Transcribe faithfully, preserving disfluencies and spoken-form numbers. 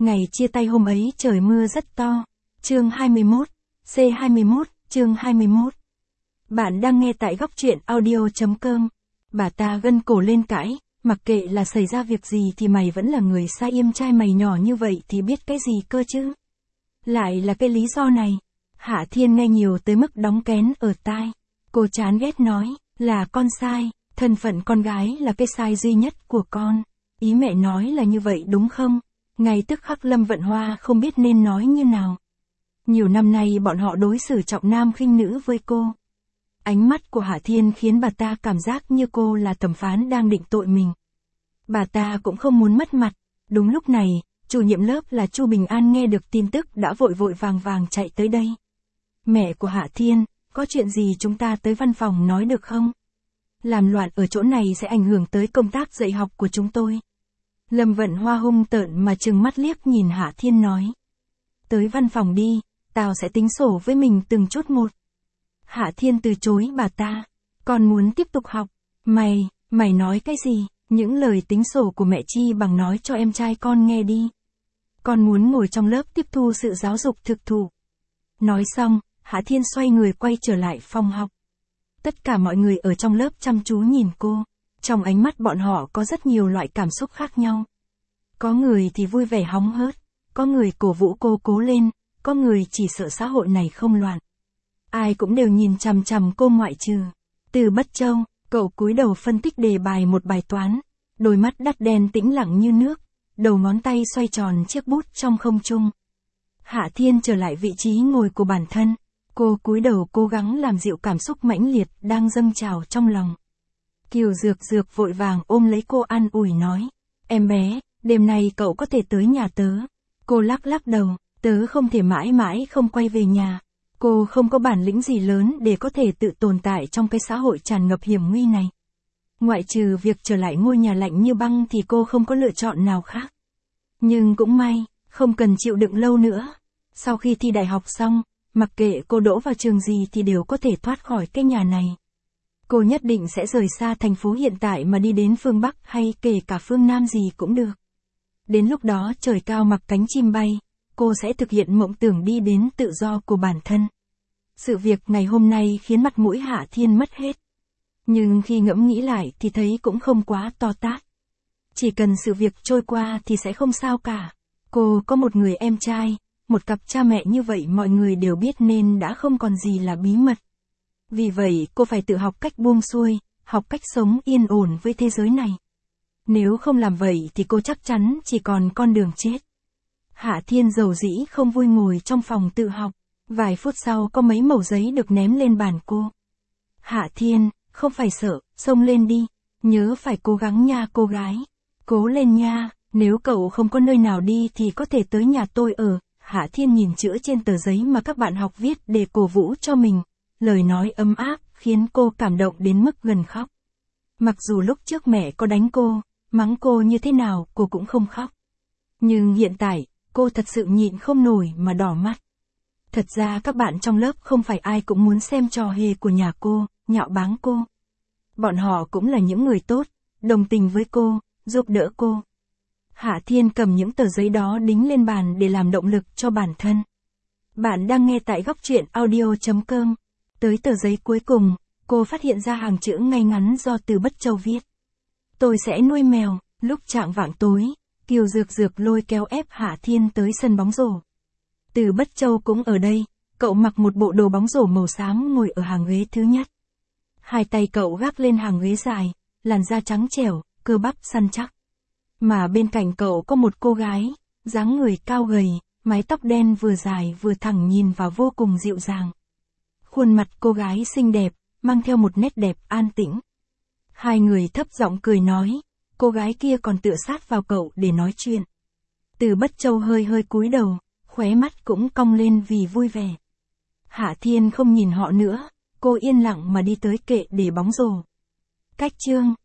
Ngày chia tay hôm ấy trời mưa rất to. Chương hai mươi mốt, C hai mươi mốt, chương hai mươi mốt. Bạn đang nghe tại góc truyện audio chấm com. Bà ta gân cổ lên cãi, mặc kệ là xảy ra việc gì thì mày vẫn là người sai, im trai mày nhỏ như vậy thì biết cái gì cơ chứ. Lại là cái lý do này. Hạ Thiên nghe nhiều tới mức đóng kén ở tai. Cô chán ghét nói, là con sai, thân phận con gái là cái sai duy nhất của con. Ý mẹ nói là như vậy đúng không? Ngay tức khắc Lâm Vận Hoa không biết nên nói như nào. Nhiều năm nay bọn họ đối xử trọng nam khinh nữ với cô. Ánh mắt của Hạ Thiên khiến bà ta cảm giác như cô là thẩm phán đang định tội mình. Bà ta cũng không muốn mất mặt. Đúng lúc này, chủ nhiệm lớp là Chu Bình An nghe được tin tức đã vội vội vàng vàng chạy tới đây. Mẹ của Hạ Thiên, có chuyện gì chúng ta tới văn phòng nói được không? Làm loạn ở chỗ này sẽ ảnh hưởng tới công tác dạy học của chúng tôi. Lâm Vận Hoa hung tợn mà trừng mắt liếc nhìn Hạ Thiên nói. Tới văn phòng đi, tao sẽ tính sổ với mình từng chút một. Hạ Thiên từ chối bà ta. Con muốn tiếp tục học. Mày, mày nói cái gì? Những lời tính sổ của mẹ chi bằng nói cho em trai con nghe đi. Con muốn ngồi trong lớp tiếp thu sự giáo dục thực thụ. Nói xong, Hạ Thiên xoay người quay trở lại phòng học. Tất cả mọi người ở trong lớp chăm chú nhìn cô. Trong ánh mắt bọn họ có rất nhiều loại cảm xúc khác nhau. Có người thì vui vẻ hóng hớt, có người cổ vũ cô cố lên, có người chỉ sợ xã hội này không loạn. Ai cũng đều nhìn chằm chằm cô ngoại trừ Từ Bất Châu, cậu cúi đầu phân tích đề bài một bài toán, đôi mắt đắt đen tĩnh lặng như nước, đầu ngón tay xoay tròn chiếc bút trong không trung. Hạ Thiên trở lại vị trí ngồi của bản thân, cô cúi đầu cố gắng làm dịu cảm xúc mãnh liệt đang dâng trào trong lòng. Kiều Dược Dược vội vàng ôm lấy cô an ủi nói, em bé, đêm nay cậu có thể tới nhà tớ. Cô lắc lắc đầu, tớ không thể mãi mãi không quay về nhà. Cô không có bản lĩnh gì lớn để có thể tự tồn tại trong cái xã hội tràn ngập hiểm nguy này. Ngoại trừ việc trở lại ngôi nhà lạnh như băng thì cô không có lựa chọn nào khác. Nhưng cũng may, không cần chịu đựng lâu nữa. Sau khi thi đại học xong, mặc kệ cô đỗ vào trường gì thì đều có thể thoát khỏi cái nhà này. Cô nhất định sẽ rời xa thành phố hiện tại mà đi đến phương Bắc hay kể cả phương Nam gì cũng được. Đến lúc đó trời cao mặc cánh chim bay, cô sẽ thực hiện mộng tưởng đi đến tự do của bản thân. Sự việc ngày hôm nay khiến mặt mũi Hạ Thiên mất hết. Nhưng khi ngẫm nghĩ lại thì thấy cũng không quá to tát. Chỉ cần sự việc trôi qua thì sẽ không sao cả. Cô có một người em trai, một cặp cha mẹ như vậy mọi người đều biết nên đã không còn gì là bí mật. Vì vậy cô phải tự học cách buông xuôi, học cách sống yên ổn với thế giới này. Nếu không làm vậy thì cô chắc chắn chỉ còn con đường chết. Hạ Thiên dầu dĩ không vui ngồi trong phòng tự học. Vài phút sau có mấy mẩu giấy được ném lên bàn cô. Hạ Thiên, không phải sợ, xông lên đi. Nhớ phải cố gắng nha cô gái. Cố lên nha, nếu cậu không có nơi nào đi thì có thể tới nhà tôi ở. Hạ Thiên nhìn chữ trên tờ giấy mà các bạn học viết để cổ vũ cho mình. Lời nói ấm áp khiến cô cảm động đến mức gần khóc. Mặc dù lúc trước mẹ có đánh cô, mắng cô như thế nào cô cũng không khóc. Nhưng hiện tại, cô thật sự nhịn không nổi mà đỏ mắt. Thật ra các bạn trong lớp không phải ai cũng muốn xem trò hề của nhà cô, nhạo báng cô. Bọn họ cũng là những người tốt, đồng tình với cô, giúp đỡ cô. Hạ Thiên cầm những tờ giấy đó đính lên bàn để làm động lực cho bản thân. Bạn đang nghe tại góc truyện audio chấm com. Tới tờ giấy cuối cùng, cô phát hiện ra hàng chữ ngay ngắn do Từ Bất Châu viết. Tôi sẽ nuôi mèo. Lúc chạng vạng tối, Kiều Dược Dược lôi kéo ép Hạ Thiên tới sân bóng rổ. Từ Bất Châu cũng ở đây, cậu mặc một bộ đồ bóng rổ màu xám ngồi ở hàng ghế thứ nhất. Hai tay cậu gác lên hàng ghế dài, làn da trắng trẻo, cơ bắp săn chắc. Mà bên cạnh cậu có một cô gái, dáng người cao gầy, mái tóc đen vừa dài vừa thẳng nhìn vào vô cùng dịu dàng. Khuôn mặt cô gái xinh đẹp, mang theo một nét đẹp an tĩnh. Hai người thấp giọng cười nói, cô gái kia còn tựa sát vào cậu để nói chuyện. Từ Bất Châu hơi hơi cúi đầu, khóe mắt cũng cong lên vì vui vẻ. Hạ Thiên không nhìn họ nữa, cô yên lặng mà đi tới kệ để bóng rổ. Cách chương